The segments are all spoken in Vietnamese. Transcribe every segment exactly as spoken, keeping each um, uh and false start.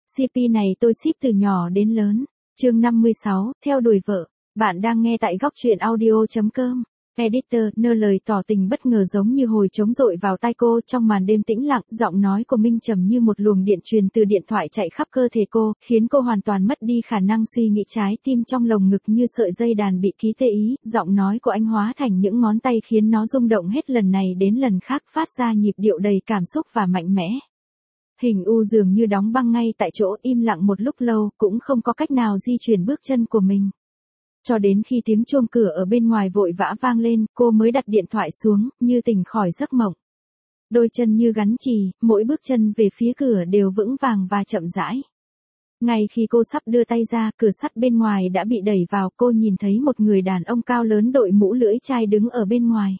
xê pê này tôi ship từ nhỏ đến lớn. Chương năm mươi sáu, theo đuổi vợ. Bạn đang nghe tại góc truyện audio chấm com. Editor, nơ lời tỏ tình bất ngờ giống như hồi trống dội vào tai cô trong màn đêm tĩnh lặng, giọng nói của Minh trầm như một luồng điện truyền từ điện thoại chạy khắp cơ thể cô, khiến cô hoàn toàn mất đi khả năng suy nghĩ, trái tim trong lồng ngực như sợi dây đàn bị ký tê ý, giọng nói của anh hóa thành những ngón tay khiến nó rung động hết lần này đến lần khác, phát ra nhịp điệu đầy cảm xúc và mạnh mẽ. Hình U dường như đóng băng ngay tại chỗ, im lặng một lúc lâu, cũng không có cách nào di chuyển bước chân của mình. Cho đến khi tiếng chuông cửa ở bên ngoài vội vã vang lên, cô mới đặt điện thoại xuống, như tỉnh khỏi giấc mộng. Đôi chân như gắn chì, mỗi bước chân về phía cửa đều vững vàng và chậm rãi. Ngay khi cô sắp đưa tay ra, cửa sắt bên ngoài đã bị đẩy vào, cô nhìn thấy một người đàn ông cao lớn đội mũ lưỡi chai đứng ở bên ngoài.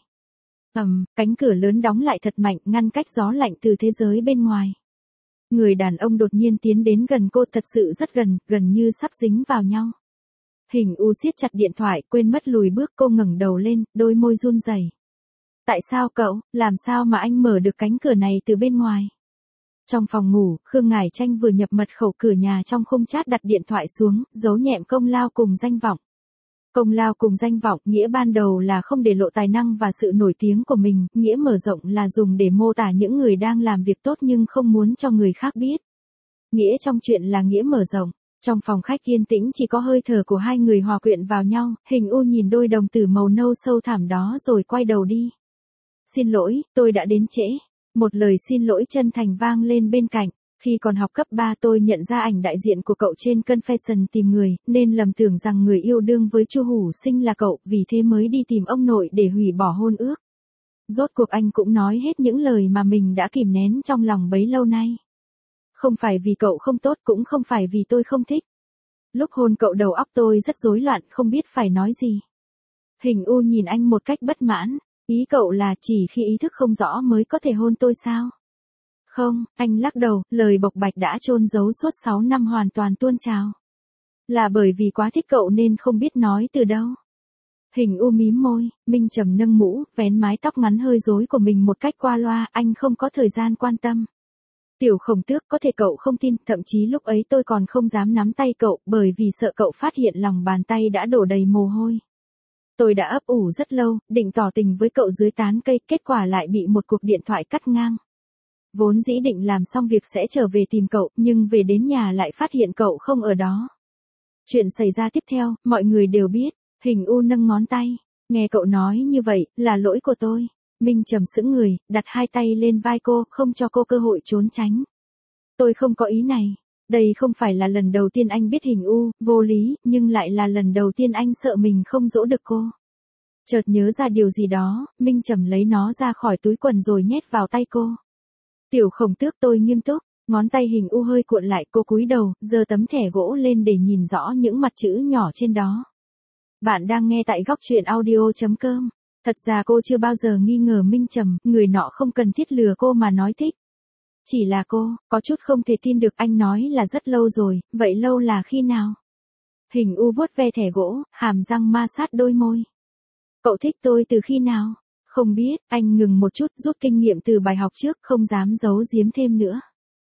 Ầm, cánh cửa lớn đóng lại thật mạnh, ngăn cách gió lạnh từ thế giới bên ngoài. Người đàn ông đột nhiên tiến đến gần cô, thật sự rất gần, gần như sắp dính vào nhau. Hình U siết chặt điện thoại, quên mất lùi bước, cô ngẩng đầu lên, đôi môi run rẩy. Tại sao cậu, làm sao mà anh mở được cánh cửa này từ bên ngoài? Trong phòng ngủ, Khương Ngải Tranh vừa nhập mật khẩu cửa nhà trong khung chat, đặt điện thoại xuống, giấu nhẹm công lao cùng danh vọng. Công lao cùng danh vọng, nghĩa ban đầu là không để lộ tài năng và sự nổi tiếng của mình, nghĩa mở rộng là dùng để mô tả những người đang làm việc tốt nhưng không muốn cho người khác biết. Nghĩa trong chuyện là nghĩa mở rộng. Trong phòng khách yên tĩnh chỉ có hơi thở của hai người hòa quyện vào nhau, Hình U nhìn đôi đồng tử màu nâu sâu thẳm đó rồi quay đầu đi. Xin lỗi, tôi đã đến trễ. Một lời xin lỗi chân thành vang lên bên cạnh. Khi còn học cấp ba tôi nhận ra ảnh đại diện của cậu trên Confession tìm người, nên lầm tưởng rằng người yêu đương với Chu Hủ Sinh là cậu, vì thế mới đi tìm ông nội để hủy bỏ hôn ước. Rốt cuộc anh cũng nói hết những lời mà mình đã kìm nén trong lòng bấy lâu nay. Không phải vì cậu không tốt, cũng không phải vì tôi không thích. Lúc hôn cậu đầu óc tôi rất rối loạn, không biết phải nói gì. Hình U nhìn anh một cách bất mãn. Ý cậu là chỉ khi ý thức không rõ mới có thể hôn tôi sao? Không, anh lắc đầu, lời bộc bạch đã chôn giấu suốt sáu năm hoàn toàn tuôn trào. Là bởi vì quá thích cậu nên không biết nói từ đâu. Hình U mím môi, Minh trầm nâng mũ, vén mái tóc ngắn hơi rối của mình một cách qua loa, anh không có thời gian quan tâm. Tiểu Khổng Tước, có thể cậu không tin, thậm chí lúc ấy tôi còn không dám nắm tay cậu, bởi vì sợ cậu phát hiện lòng bàn tay đã đổ đầy mồ hôi. Tôi đã ấp ủ rất lâu, định tỏ tình với cậu dưới tán cây, kết quả lại bị một cuộc điện thoại cắt ngang. Vốn dĩ định làm xong việc sẽ trở về tìm cậu, nhưng về đến nhà lại phát hiện cậu không ở đó. Chuyện xảy ra tiếp theo, mọi người đều biết. Hình U nâng ngón tay. Nghe cậu nói như vậy, là lỗi của tôi. Minh trầm sững người, đặt hai tay lên vai cô, không cho cô cơ hội trốn tránh. Tôi không có ý này. Đây không phải là lần đầu tiên anh biết Hình U vô lý, nhưng lại là lần đầu tiên anh sợ mình không dỗ được cô. Chợt nhớ ra điều gì đó, Minh trầm lấy nó ra khỏi túi quần rồi nhét vào tay cô. Tiểu Khổng Tước, tôi nghiêm túc. Ngón tay Hình U hơi cuộn lại, cô cúi đầu, giơ tấm thẻ gỗ lên để nhìn rõ những mặt chữ nhỏ trên đó. Bạn đang nghe tại góc truyện audio chấm com. Thật ra cô chưa bao giờ nghi ngờ Minh trầm, người nọ không cần thiết lừa cô mà nói thích. Chỉ là cô, có chút không thể tin được, anh nói là rất lâu rồi, vậy lâu là khi nào? Hình U vuốt ve thẻ gỗ, hàm răng ma sát đôi môi. Cậu thích tôi từ khi nào? Không biết, anh ngừng một chút, rút kinh nghiệm từ bài học trước, không dám giấu giếm thêm nữa.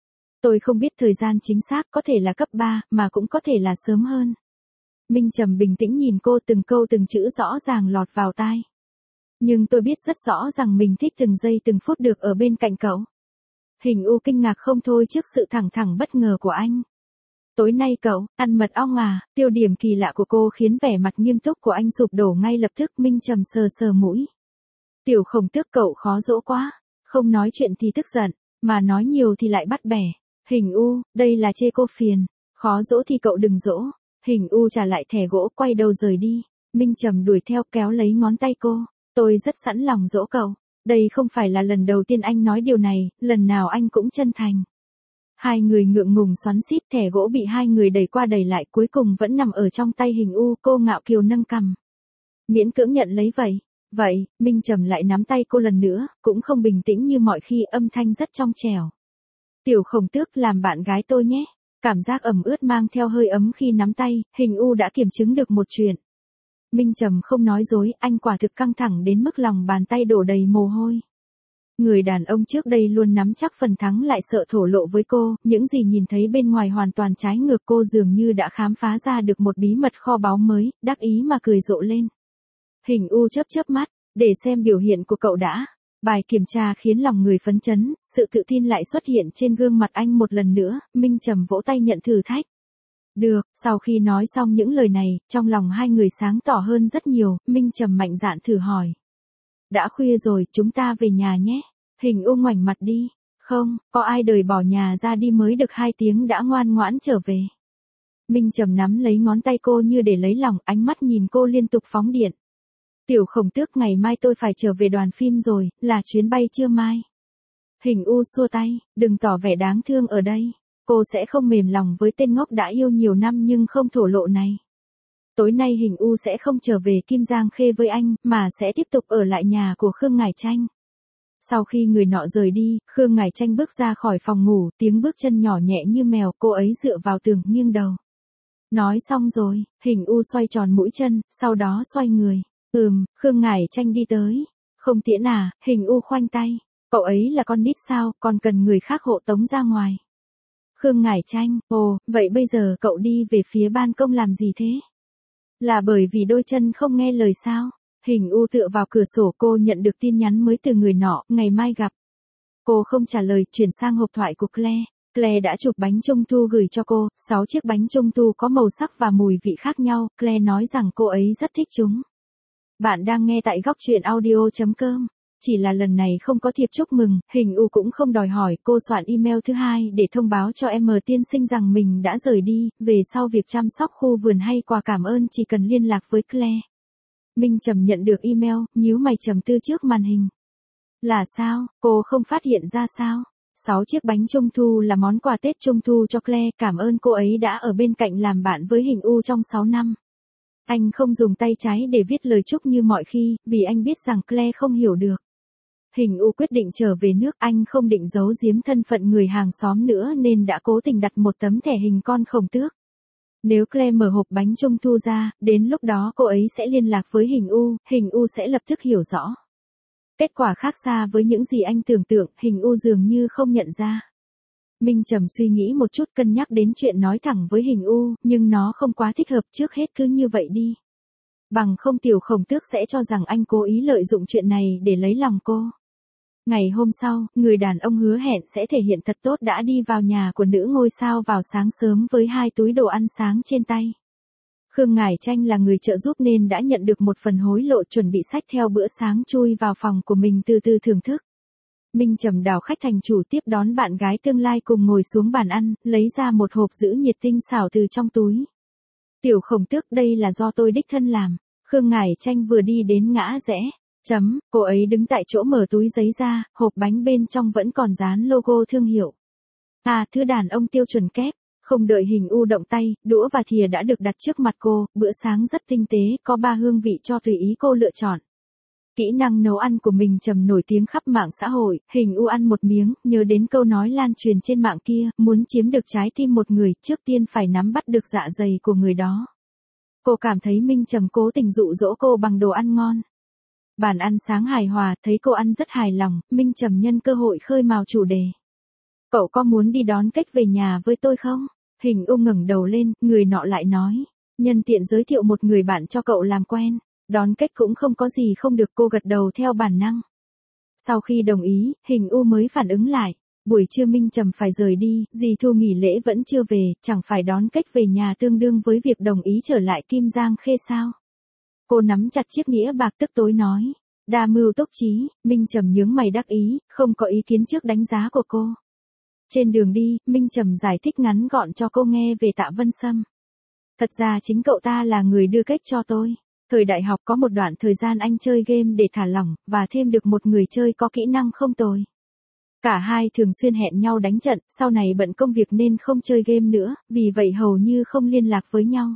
Tôi không biết thời gian chính xác, có thể là cấp ba, mà cũng có thể là sớm hơn. Minh trầm bình tĩnh nhìn cô, từng câu từng chữ rõ ràng lọt vào tai. Nhưng tôi biết rất rõ rằng mình thích từng giây từng phút được ở bên cạnh cậu. Hình U kinh ngạc không thôi trước sự thẳng thẳng bất ngờ của anh. Tối nay cậu, ăn mật ong à? Tiêu điểm kỳ lạ của cô khiến vẻ mặt nghiêm túc của anh sụp đổ ngay lập tức. Minh trầm sờ sờ mũi. Tiểu Khổng Tước, cậu khó dỗ quá. Không nói chuyện thì tức giận, mà nói nhiều thì lại bắt bẻ. Hình U, đây là chê cô phiền. Khó dỗ thì cậu đừng dỗ. Hình U trả lại thẻ gỗ, quay đầu rời đi. Minh trầm đuổi theo, kéo lấy ngón tay cô. Tôi rất sẵn lòng dỗ cậu. Đây không phải là lần đầu tiên anh nói điều này, lần nào anh cũng chân thành. Hai người ngượng ngùng xoắn xít, thẻ gỗ bị hai người đẩy qua đẩy lại, cuối cùng vẫn nằm ở trong tay Hình U. Cô ngạo kiều nâng cằm. Miễn cưỡng nhận lấy vậy. Vậy, Minh trầm lại nắm tay cô lần nữa, cũng không bình tĩnh như mọi khi, âm thanh rất trong trẻo. Tiểu Khổng Tước, làm bạn gái tôi nhé. Cảm giác ẩm ướt mang theo hơi ấm khi nắm tay, Hình U đã kiểm chứng được một chuyện. Minh trầm không nói dối, anh quả thực căng thẳng đến mức lòng bàn tay đổ đầy mồ hôi. Người đàn ông trước đây luôn nắm chắc phần thắng lại sợ thổ lộ với cô, những gì nhìn thấy bên ngoài hoàn toàn trái ngược, cô dường như đã khám phá ra được một bí mật kho báu mới, đắc ý mà cười rộ lên. Hình U chớp chớp mắt, để xem biểu hiện của cậu đã. Bài kiểm tra khiến lòng người phấn chấn, sự tự tin lại xuất hiện trên gương mặt anh một lần nữa, Minh Trầm vỗ tay nhận thử thách. Được, sau khi nói xong những lời này, trong lòng hai người sáng tỏ hơn rất nhiều, Minh Trầm mạnh dạn thử hỏi. Đã khuya rồi, chúng ta về nhà nhé. Hình U ngoảnh mặt đi. Không, có ai đời bỏ nhà ra đi mới được hai tiếng đã ngoan ngoãn trở về. Minh Trầm nắm lấy ngón tay cô như để lấy lòng, ánh mắt nhìn cô liên tục phóng điện. Tiểu Khổng Tước, ngày mai tôi phải trở về đoàn phim rồi, là chuyến bay trưa mai. Hình U xua tay, đừng tỏ vẻ đáng thương ở đây. Cô sẽ không mềm lòng với tên ngốc đã yêu nhiều năm nhưng không thổ lộ này. Tối nay Hình U sẽ không trở về Kim Giang Khê với anh, mà sẽ tiếp tục ở lại nhà của Khương Ngải Tranh. Sau khi người nọ rời đi, Khương Ngải Tranh bước ra khỏi phòng ngủ, tiếng bước chân nhỏ nhẹ như mèo, cô ấy dựa vào tường, nghiêng đầu. Nói xong rồi, Hình U xoay tròn mũi chân, sau đó xoay người. Ừm, Khương Ngải Tranh đi tới. Không tiễn à, Hình U khoanh tay. Cậu ấy là con nít sao, còn cần người khác hộ tống ra ngoài. Khương Ngải Tranh, ồ, vậy bây giờ cậu đi về phía ban công làm gì thế? Là bởi vì đôi chân không nghe lời sao? Hình U tựa vào cửa sổ, cô nhận được tin nhắn mới từ người nọ, ngày mai gặp. Cô không trả lời, chuyển sang hộp thoại của Claire. Claire đã chụp bánh trung thu gửi cho cô, sáu chiếc bánh trung thu có màu sắc và mùi vị khác nhau, Claire nói rằng cô ấy rất thích chúng. Bạn đang nghe tại góc truyện audio chấm com. Chỉ là lần này không có thiệp chúc mừng, Hình U cũng không đòi hỏi, cô soạn email thứ hai để thông báo cho em tiên sinh rằng mình đã rời đi, về sau việc chăm sóc khu vườn hay quà cảm ơn chỉ cần liên lạc với Claire. Minh Trầm nhận được email, nhíu mày trầm tư trước màn hình. Là sao, cô không phát hiện ra sao? Sáu chiếc bánh trung thu là món quà Tết Trung thu cho Claire, cảm ơn cô ấy đã ở bên cạnh làm bạn với Hình U trong sáu năm. Anh không dùng tay trái để viết lời chúc như mọi khi, vì anh biết rằng Claire không hiểu được. Hình U quyết định trở về nước, anh không định giấu giếm thân phận người hàng xóm nữa nên đã cố tình đặt một tấm thẻ hình con khổng tước. Nếu Claire mở hộp bánh trung thu ra, đến lúc đó cô ấy sẽ liên lạc với Hình U, Hình U sẽ lập tức hiểu rõ. Kết quả khác xa với những gì anh tưởng tượng, Hình U dường như không nhận ra. Minh Trầm suy nghĩ một chút, cân nhắc đến chuyện nói thẳng với Hình U, nhưng nó không quá thích hợp, trước hết cứ như vậy đi. Bằng không Tiểu Khổng Tước sẽ cho rằng anh cố ý lợi dụng chuyện này để lấy lòng cô. Ngày hôm sau, người đàn ông hứa hẹn sẽ thể hiện thật tốt đã đi vào nhà của nữ ngôi sao vào sáng sớm với hai túi đồ ăn sáng trên tay. Khương Ngải Tranh là người trợ giúp nên đã nhận được một phần hối lộ, chuẩn bị xách theo bữa sáng chui vào phòng của mình từ từ thưởng thức. Minh Trầm đảo khách thành chủ tiếp đón bạn gái tương lai cùng ngồi xuống bàn ăn, lấy ra một hộp giữ nhiệt tinh xảo từ trong túi. Tiểu Khổng Tước, đây là do tôi đích thân làm. Khương Ngải Tranh vừa đi đến ngã rẽ. Chấm, cô ấy đứng tại chỗ mở túi giấy ra, hộp bánh bên trong vẫn còn dán logo thương hiệu. À, thứ đàn ông tiêu chuẩn kép. Không đợi Hình U động tay, đũa và thìa đã được đặt trước mặt cô, bữa sáng rất tinh tế, có ba hương vị cho tùy ý cô lựa chọn. Kỹ năng nấu ăn của mình Trầm nổi tiếng khắp mạng xã hội, Hình U ăn một miếng, nhớ đến câu nói lan truyền trên mạng kia, muốn chiếm được trái tim một người, trước tiên phải nắm bắt được dạ dày của người đó. Cô cảm thấy Minh Trầm cố tình dụ dỗ cô bằng đồ ăn ngon. Bàn ăn sáng hài hòa, thấy cô ăn rất hài lòng, Minh Trầm nhân cơ hội khơi mào chủ đề. Cậu có muốn đi đón Cách về nhà với tôi không? Hình U ngẩng đầu lên, người nọ lại nói. Nhân tiện giới thiệu một người bạn cho cậu làm quen. Đón Cách cũng không có gì không được, cô gật đầu theo bản năng. Sau khi đồng ý, Hình U mới phản ứng lại. Buổi trưa Minh Trầm phải rời đi, dì Thu nghỉ lễ vẫn chưa về, chẳng phải đón Cách về nhà tương đương với việc đồng ý trở lại Kim Giang Khê sao? Cô nắm chặt chiếc nĩa bạc tức tối nói. Đa mưu túc trí, Minh Trầm nhướng mày đắc ý, không có ý kiến trước đánh giá của cô. Trên đường đi, Minh Trầm giải thích ngắn gọn cho cô nghe về Tạ Vân Sâm. Thật ra chính cậu ta là người đưa Cách cho tôi. Thời đại học có một đoạn thời gian anh chơi game để thả lỏng, và thêm được một người chơi có kỹ năng không tồi. Cả hai thường xuyên hẹn nhau đánh trận, sau này bận công việc nên không chơi game nữa, vì vậy hầu như không liên lạc với nhau.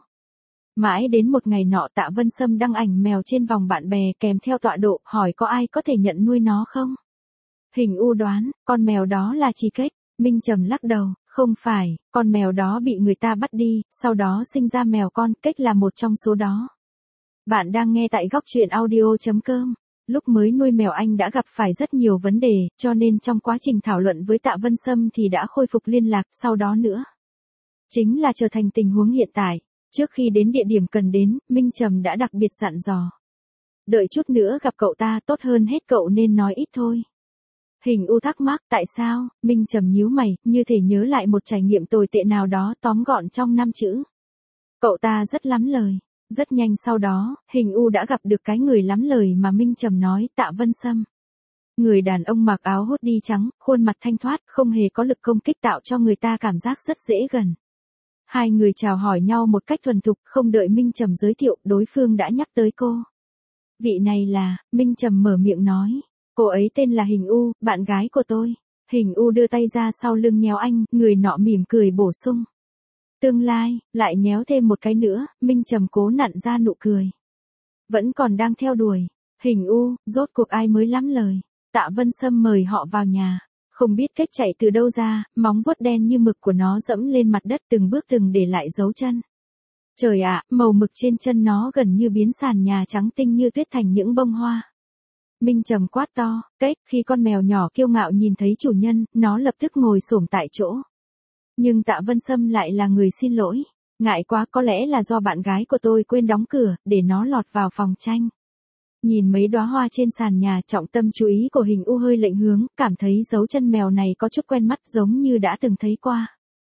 Mãi đến một ngày nọ Tạ Vân Sâm đăng ảnh mèo trên vòng bạn bè kèm theo tọa độ, hỏi có ai có thể nhận nuôi nó không? Hình U đoán, con mèo đó là Chi Cách. Minh Trầm lắc đầu, không phải, con mèo đó bị người ta bắt đi, sau đó sinh ra mèo con, Cách là một trong số đó. Bạn đang nghe tại góc truyện audio chấm com. Lúc mới nuôi mèo anh đã gặp phải rất nhiều vấn đề, cho nên trong quá trình thảo luận với Tạ Vân Sâm thì đã khôi phục liên lạc, sau đó nữa chính là trở thành tình huống hiện tại. Trước khi đến địa điểm cần đến, Minh Trầm đã đặc biệt dặn dò. Đợi chút nữa gặp cậu ta, tốt hơn hết cậu nên nói ít thôi. Hình U thắc mắc, tại sao? Minh Trầm nhíu mày, như thể nhớ lại một trải nghiệm tồi tệ nào đó, tóm gọn trong năm chữ. Cậu ta rất lắm lời. Rất nhanh sau đó, Hình U đã gặp được cái người lắm lời mà Minh Trầm nói, Tạ Vân Sâm. Người đàn ông mặc áo hoodie trắng, khuôn mặt thanh thoát, không hề có lực công kích, tạo cho người ta cảm giác rất dễ gần. Hai người chào hỏi nhau một cách thuần thục, không đợi Minh Trầm giới thiệu, đối phương đã nhắc tới cô. Vị này là, Minh Trầm mở miệng nói. Cô ấy tên là Hình U, bạn gái của tôi. Hình U đưa tay ra sau lưng nhéo anh, người nọ mỉm cười bổ sung. Tương lai, lại nhéo thêm một cái nữa, Minh Trầm cố nặn ra nụ cười. Vẫn còn đang theo đuổi. Hình U, rốt cuộc ai mới lắm lời. Tạ Vân Sâm mời họ vào nhà. Không biết cách chạy từ đâu ra, móng vuốt đen như mực của nó dẫm lên mặt đất từng bước từng để lại dấu chân. Trời ạ, màu mực trên chân nó gần như biến sàn nhà trắng tinh như tuyết thành những bông hoa. Minh Trầm quát to, cách, khi con mèo nhỏ kiêu ngạo nhìn thấy chủ nhân, nó lập tức ngồi xổm tại chỗ. Nhưng Tạ Vân Sâm lại là người xin lỗi. Ngại quá, có lẽ là do bạn gái của tôi quên đóng cửa, để nó lọt vào phòng tranh. Nhìn mấy đóa hoa trên sàn nhà, trọng tâm chú ý của Hình U hơi lệch hướng, cảm thấy dấu chân mèo này có chút quen mắt, giống như đã từng thấy qua.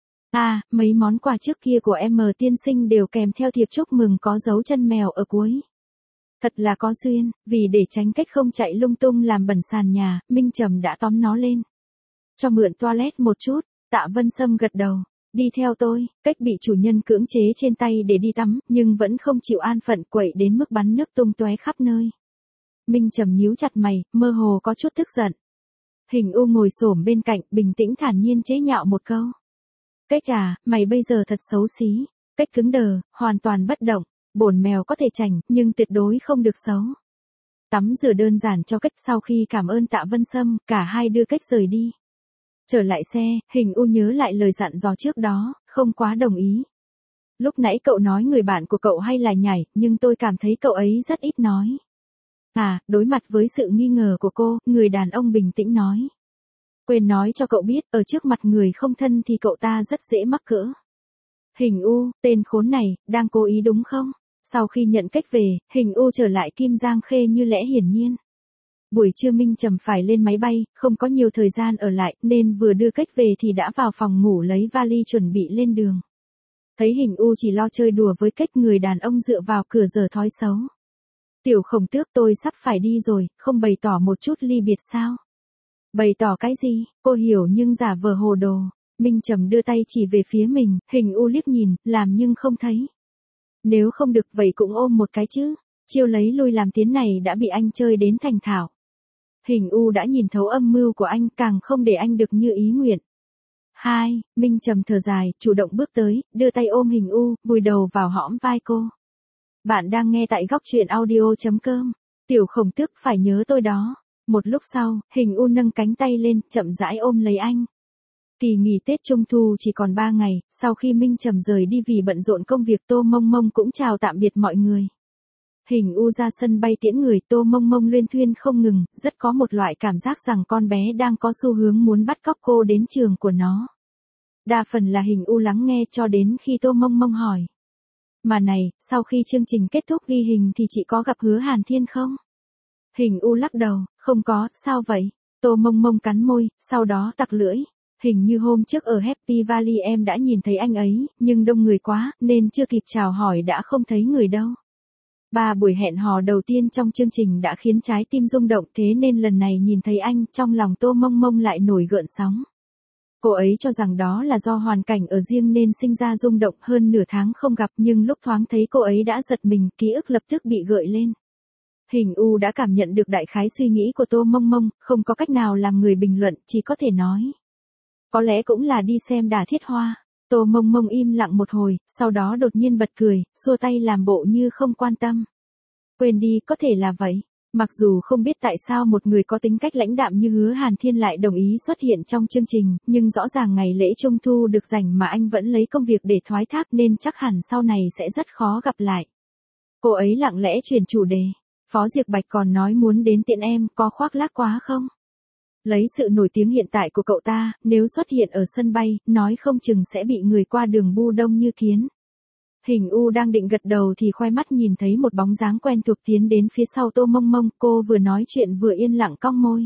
À, mấy món quà trước kia của em tiên sinh đều kèm theo thiệp chúc mừng có dấu chân mèo ở cuối. Thật là có duyên, vì để tránh cách không chạy lung tung làm bẩn sàn nhà, Minh Trầm đã tóm nó lên. Cho mượn toilet một chút. Tạ Vân Sâm gật đầu. Đi theo tôi. Cách bị chủ nhân cưỡng chế trên tay để đi tắm, nhưng vẫn không chịu an phận, quậy đến mức bắn nước tung tóe khắp nơi. Minh Trầm nhíu chặt mày, mơ hồ có chút tức giận. Hình U ngồi xổm bên cạnh, bình tĩnh thản nhiên chế nhạo một câu. Cách à, mày bây giờ thật xấu xí. Cách cứng đờ, hoàn toàn bất động. Bổn mèo có thể chảnh, nhưng tuyệt đối không được xấu. Tắm rửa đơn giản cho Cách, sau khi cảm ơn Tạ Vân Sâm, cả hai đưa Cách rời đi. Trở lại xe, Hình U nhớ lại lời dặn dò trước đó, không quá đồng ý. Lúc nãy cậu nói người bạn của cậu hay là nhảy, nhưng tôi cảm thấy cậu ấy rất ít nói. À, đối mặt với sự nghi ngờ của cô, người đàn ông bình tĩnh nói. Quên nói cho cậu biết, ở trước mặt người không thân thì cậu ta rất dễ mắc cỡ. Hình U, tên khốn này, đang cố ý đúng không? Sau khi nhận Cách về, Hình U trở lại Kim Giang Khê như lẽ hiển nhiên. Buổi trưa Minh Trầm phải lên máy bay, không có nhiều thời gian ở lại, nên vừa đưa Cách về thì đã vào phòng ngủ lấy vali chuẩn bị lên đường. Thấy Hình U chỉ lo chơi đùa với Cách, người đàn ông dựa vào cửa giở thói xấu. Tiểu Khổng Tước, tôi sắp phải đi rồi, không bày tỏ một chút ly biệt sao? Bày tỏ cái gì? Cô hiểu nhưng giả vờ hồ đồ. Minh Trầm đưa tay chỉ về phía mình, Hình U liếc nhìn, làm nhưng không thấy. Nếu không được vậy cũng ôm một cái chứ. Chiêu lấy lui làm tiến này đã bị anh chơi đến thành thạo. Hình U đã nhìn thấu âm mưu của anh, càng không để anh được như ý nguyện. Hai, Minh Trầm thở dài, chủ động bước tới, đưa tay ôm Hình U, vùi đầu vào hõm vai cô. Bạn đang nghe tại góc truyện audio chấm com. Tiểu Khổng Tước, phải nhớ tôi đó. Một lúc sau, Hình U nâng cánh tay lên, chậm rãi ôm lấy anh. Kỳ nghỉ Tết Trung Thu chỉ còn ba ngày, sau khi Minh Trầm rời đi vì bận rộn công việc, Tô Mông Mông cũng chào tạm biệt mọi người. Hình U ra sân bay tiễn người, Tô Mông Mông luyên thuyên không ngừng, rất có một loại cảm giác rằng con bé đang có xu hướng muốn bắt cóc cô đến trường của nó. Đa phần là Hình U lắng nghe cho đến khi Tô Mông Mông hỏi. Mà này, sau khi chương trình kết thúc ghi hình thì chị có gặp Hứa Hàn Thiên không? Hình U lắc đầu, không có, sao vậy? Tô Mông Mông cắn môi, sau đó tặc lưỡi. Hình như hôm trước ở Happy Valley em đã nhìn thấy anh ấy, nhưng đông người quá, nên chưa kịp chào hỏi đã không thấy người đâu. Ba buổi hẹn hò đầu tiên trong chương trình đã khiến trái tim rung động, thế nên lần này nhìn thấy anh, trong lòng Tô Mông Mông lại nổi gợn sóng. Cô ấy cho rằng đó là do hoàn cảnh ở riêng nên sinh ra rung động, hơn nửa tháng không gặp, nhưng lúc thoáng thấy cô ấy đã giật mình, ký ức lập tức bị gợi lên. Hình U đã cảm nhận được đại khái suy nghĩ của Tô Mông Mông, không có cách nào làm người bình luận, chỉ có thể nói. Có lẽ cũng là đi xem Đả Thiết Hoa. Tô Mông Mông im lặng một hồi, sau đó đột nhiên bật cười, xua tay làm bộ như không quan tâm. Quên đi, có thể là vậy. Mặc dù không biết tại sao một người có tính cách lãnh đạm như Hứa Hàn Thiên lại đồng ý xuất hiện trong chương trình, nhưng rõ ràng ngày lễ Trung Thu được rảnh mà anh vẫn lấy công việc để thoái thác nên chắc hẳn sau này sẽ rất khó gặp lại. Cô ấy lặng lẽ chuyển chủ đề. Phó Diệc Bạch còn nói muốn đến tiện em, có khoác lác quá không? Lấy sự nổi tiếng hiện tại của cậu ta, nếu xuất hiện ở sân bay, nói không chừng sẽ bị người qua đường bu đông như kiến. Hình U đang định gật đầu thì khoe mắt nhìn thấy một bóng dáng quen thuộc tiến đến phía sau Tô Mông Mông, cô vừa nói chuyện vừa yên lặng cong môi.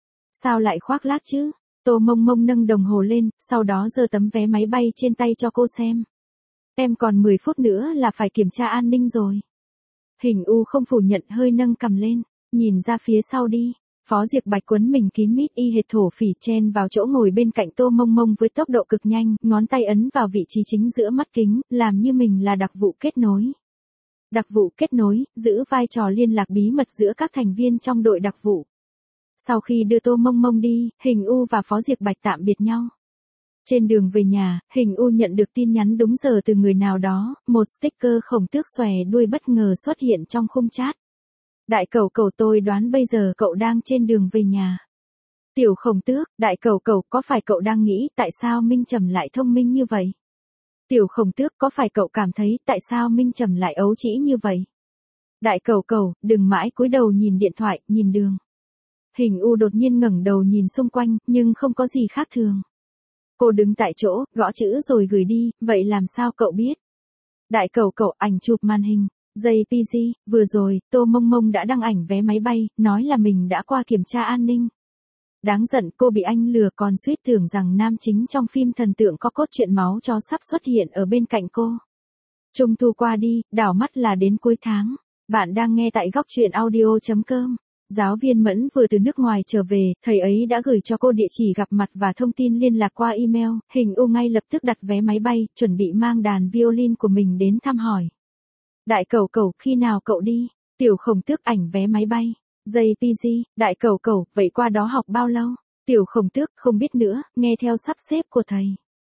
Sao lại khoác lác chứ? Tô Mông Mông nâng đồng hồ lên, sau đó giơ tấm vé máy bay trên tay cho cô xem. Em còn mười phút nữa là phải kiểm tra an ninh rồi. Hình U không phủ nhận, hơi nâng cằm lên, nhìn ra phía sau đi. Phó Diệc Bạch quấn mình kín mít y hệt thổ phỉ chen vào chỗ ngồi bên cạnh Tô Mông Mông với tốc độ cực nhanh, ngón tay ấn vào vị trí chính giữa mắt kính, làm như mình là đặc vụ kết nối. Đặc vụ kết nối, giữ vai trò liên lạc bí mật giữa các thành viên trong đội đặc vụ. Sau khi đưa Tô Mông Mông đi, Hình U và Phó Diệc Bạch tạm biệt nhau. Trên đường về nhà, Hình U nhận được tin nhắn đúng giờ từ người nào đó, một sticker khổng tước xòe đuôi bất ngờ xuất hiện trong khung chat. Đại Cẩu Cẩu, tôi đoán bây giờ cậu đang trên đường về nhà. Tiểu Khổng Tước, Đại Cẩu Cẩu, có phải cậu đang nghĩ tại sao Minh Trầm lại thông minh như vậy? Tiểu Khổng Tước, có phải cậu cảm thấy tại sao Minh Trầm lại ấu trĩ như vậy? Đại Cẩu Cẩu, đừng mãi cúi đầu nhìn điện thoại, nhìn đường. Hình U đột nhiên ngẩng đầu nhìn xung quanh, nhưng không có gì khác thường. Cô đứng tại chỗ, gõ chữ rồi gửi đi, vậy làm sao cậu biết? Đại Cẩu Cẩu, ảnh chụp màn hình. jê pê giê, vừa rồi, Tô Mông Mông đã đăng ảnh vé máy bay, nói là mình đã qua kiểm tra an ninh. Đáng giận, cô bị anh lừa, còn suýt tưởng rằng nam chính trong phim thần tượng có cốt truyện máu cho sắp xuất hiện ở bên cạnh cô. Trung thu qua đi, đảo mắt là đến cuối tháng. Bạn đang nghe tại góc truyện audio chấm com. Giáo viên Mẫn vừa từ nước ngoài trở về, thầy ấy đã gửi cho cô địa chỉ gặp mặt và thông tin liên lạc qua email. Hình U ngay lập tức đặt vé máy bay, chuẩn bị mang đàn violin của mình đến thăm hỏi. Đại Cẩu Cẩu, khi nào cậu đi? Tiểu Khổng Tước, ảnh vé máy bay. jê pê giê, Đại Cẩu Cẩu, vậy qua đó học bao lâu? Tiểu Khổng Tước, không biết nữa, nghe theo sắp xếp của thầy.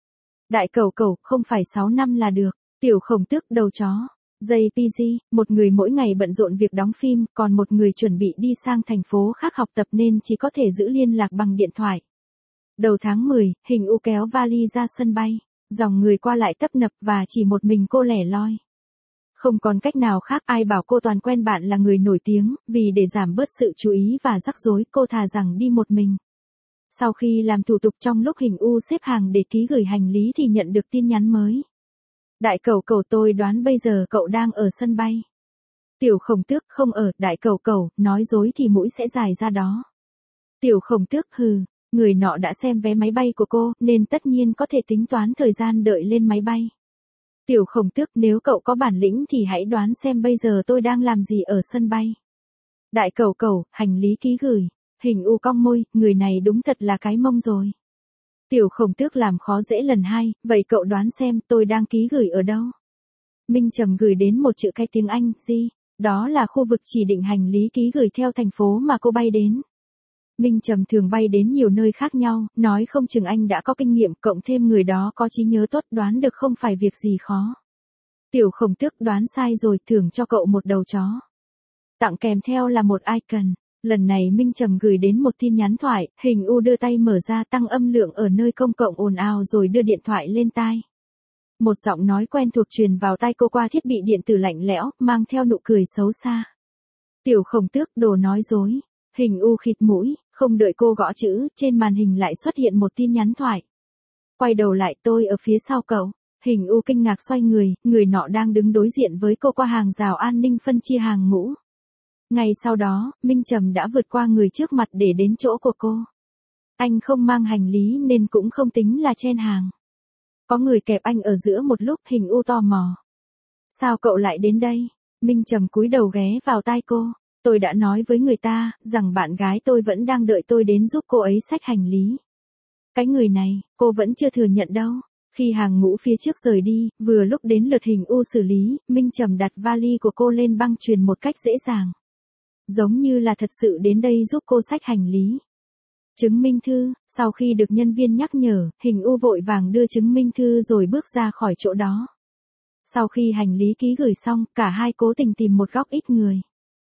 Đại Cẩu Cẩu, không phải sáu năm là được. Tiểu Khổng Tước, đầu chó. jê pê giê, một người mỗi ngày bận rộn việc đóng phim, còn một người chuẩn bị đi sang thành phố khác học tập nên chỉ có thể giữ liên lạc bằng điện thoại. Đầu tháng mười, Hình U kéo vali ra sân bay. Dòng người qua lại tấp nập và chỉ một mình cô lẻ loi. Không còn cách nào khác, ai bảo cô toàn quen bạn là người nổi tiếng, vì để giảm bớt sự chú ý và rắc rối, cô thà rằng đi một mình. Sau khi làm thủ tục trong lúc Hình U xếp hàng để ký gửi hành lý thì nhận được tin nhắn mới. Đại Cẩu Cẩu, tôi đoán bây giờ cậu đang ở sân bay. Tiểu Khổng Tước, không ở. Đại Cẩu Cẩu, nói dối thì mũi sẽ dài ra đó. Tiểu Khổng Tước, hừ, người nọ đã xem vé máy bay của cô, nên tất nhiên có thể tính toán thời gian đợi lên máy bay. Tiểu Khổng Tước, nếu cậu có bản lĩnh thì hãy đoán xem bây giờ tôi đang làm gì ở sân bay. Đại Cẩu Cẩu, hành lý ký gửi. Hình U cong môi, người này đúng thật là cái mông rồi. Tiểu Khổng Tước làm khó dễ lần hai, vậy cậu đoán xem tôi đang ký gửi ở đâu? Minh Trầm gửi đến một chữ cái tiếng Anh, gì? Đó là khu vực chỉ định hành lý ký gửi theo thành phố mà cô bay đến. Minh Trầm thường bay đến nhiều nơi khác nhau, nói không chừng anh đã có kinh nghiệm, cộng thêm người đó có trí nhớ tốt, đoán được không phải việc gì khó. Tiểu Khổng Tước, đoán sai rồi, thưởng cho cậu một đầu chó. Tặng kèm theo là một icon. Lần này Minh Trầm gửi đến một tin nhắn thoại, Hình U đưa tay mở ra, tăng âm lượng ở nơi công cộng ồn ào rồi đưa điện thoại lên tai. Một giọng nói quen thuộc truyền vào tai cô qua thiết bị điện tử lạnh lẽo, mang theo nụ cười xấu xa. Tiểu Khổng Tước, đồ nói dối. Hình U khịt mũi, không đợi cô gõ chữ, trên màn hình lại xuất hiện một tin nhắn thoại. Quay đầu lại, tôi ở phía sau cậu. Hình U kinh ngạc xoay người, người nọ đang đứng đối diện với cô qua hàng rào an ninh phân chia hàng ngũ. Ngay sau đó, Minh Trầm đã vượt qua người trước mặt để đến chỗ của cô. Anh không mang hành lý nên cũng không tính là chen hàng. Có người kẹp anh ở giữa một lúc. Hình U tò mò. Sao cậu lại đến đây? Minh Trầm cúi đầu ghé vào tai cô. Tôi đã nói với người ta, rằng bạn gái tôi vẫn đang đợi tôi đến giúp cô ấy xách hành lý. Cái người này, cô vẫn chưa thừa nhận đâu. Khi hàng ngũ phía trước rời đi, vừa lúc đến lượt Hình U xử lý, Minh Trầm đặt vali của cô lên băng chuyền một cách dễ dàng. Giống như là thật sự đến đây giúp cô xách hành lý. Chứng minh thư, sau khi được nhân viên nhắc nhở, Hình U vội vàng đưa chứng minh thư rồi bước ra khỏi chỗ đó. Sau khi hành lý ký gửi xong, cả hai cố tình tìm một góc ít người.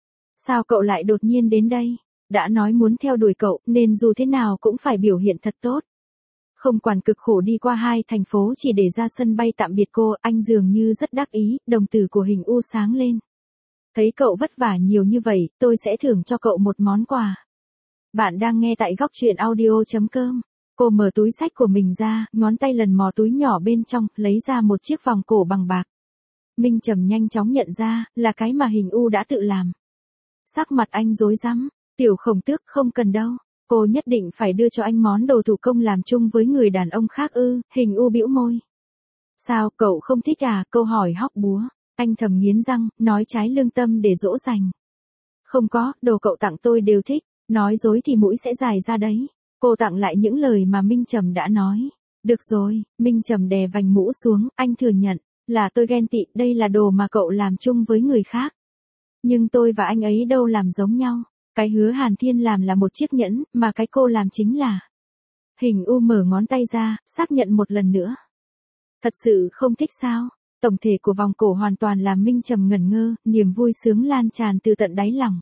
Sao cậu lại đột nhiên đến đây? Đã nói muốn theo đuổi cậu, nên dù thế nào cũng phải biểu hiện thật tốt. Không quản cực khổ đi qua hai thành phố chỉ để ra sân bay tạm biệt cô, anh dường như rất đắc ý, đồng tử của Hình U sáng lên. Thấy cậu vất vả nhiều như vậy, tôi sẽ thưởng cho cậu một món quà. Bạn đang nghe tại góc truyện audio.com. Cô mở túi xách của mình ra, ngón tay lần mò túi nhỏ bên trong, lấy ra một chiếc vòng cổ bằng bạc. Minh Trầm nhanh chóng nhận ra, là cái mà Hình U đã tự làm. Sắc mặt anh rối rắm, Tiểu Khổng Tước không cần đâu, cô nhất định phải đưa cho anh món đồ thủ công làm chung với người đàn ông khác ư? Hình U bĩu môi. Sao, cậu không thích à? Câu hỏi hóc búa. Anh thầm nghiến răng, nói trái lương tâm để dỗ dành. Không có, đồ cậu tặng tôi đều thích, nói dối thì mũi sẽ dài ra đấy. Cô tặng lại những lời mà Minh Trầm đã nói. Được rồi, Minh Trầm đè vành mũ xuống, anh thừa nhận, là tôi ghen tị, đây là đồ mà cậu làm chung với người khác. Nhưng tôi và anh ấy đâu làm giống nhau, cái Hứa Hàn Thiên làm là một chiếc nhẫn, mà cái cô làm chính là... Hình U mở ngón tay ra, xác nhận một lần nữa. Thật sự không thích sao? Tổng thể của vòng cổ hoàn toàn làm Minh Trầm ngẩn ngơ, niềm vui sướng lan tràn từ tận đáy lòng.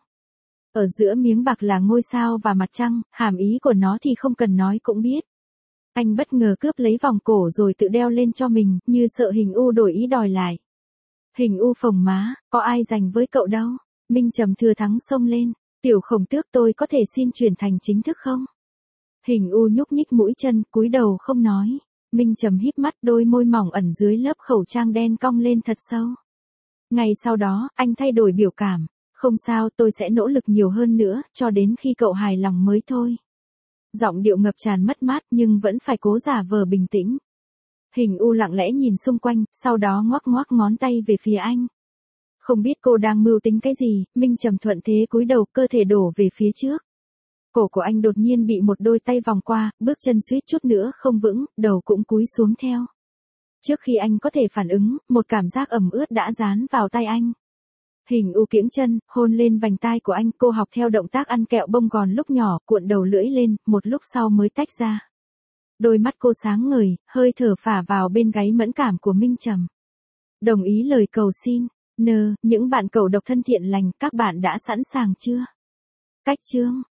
Ở giữa miếng bạc là ngôi sao và mặt trăng, hàm ý của nó thì không cần nói cũng biết. Anh bất ngờ cướp lấy vòng cổ rồi tự đeo lên cho mình, như sợ Hình U đổi ý đòi lại. Hình U phồng má, có ai giành với cậu đâu. Minh Trầm thừa thắng xông lên, Tiểu Khổng Tước tôi có thể xin chuyển thành chính thức không? Hình U nhúc nhích mũi chân, cúi đầu không nói. Minh Trầm híp mắt, đôi môi mỏng ẩn dưới lớp khẩu trang đen cong lên thật sâu. Ngay sau đó, anh thay đổi biểu cảm. Không sao, tôi sẽ nỗ lực nhiều hơn nữa, cho đến khi cậu hài lòng mới thôi. Giọng điệu ngập tràn mất mát nhưng vẫn phải cố giả vờ bình tĩnh. Hình U lặng lẽ nhìn xung quanh, sau đó ngoắc ngoắc ngón tay về phía anh. Không biết cô đang mưu tính cái gì, Minh Trầm thuận thế cúi đầu, cơ thể đổ về phía trước. Cổ của anh đột nhiên bị một đôi tay vòng qua, bước chân suýt chút nữa không vững, đầu cũng cúi xuống theo. Trước khi anh có thể phản ứng, một cảm giác ẩm ướt đã dán vào tay anh. Hình U kiễng chân, hôn lên vành tai của anh, cô học theo động tác ăn kẹo bông gòn lúc nhỏ, cuộn đầu lưỡi lên, một lúc sau mới tách ra. Đôi mắt cô sáng ngời, hơi thở phả vào bên gáy mẫn cảm của Minh Trầm. Đồng ý lời cầu xin. Nơ, những bạn cậu độc thân thiện lành, các bạn đã sẵn sàng chưa? Cách chương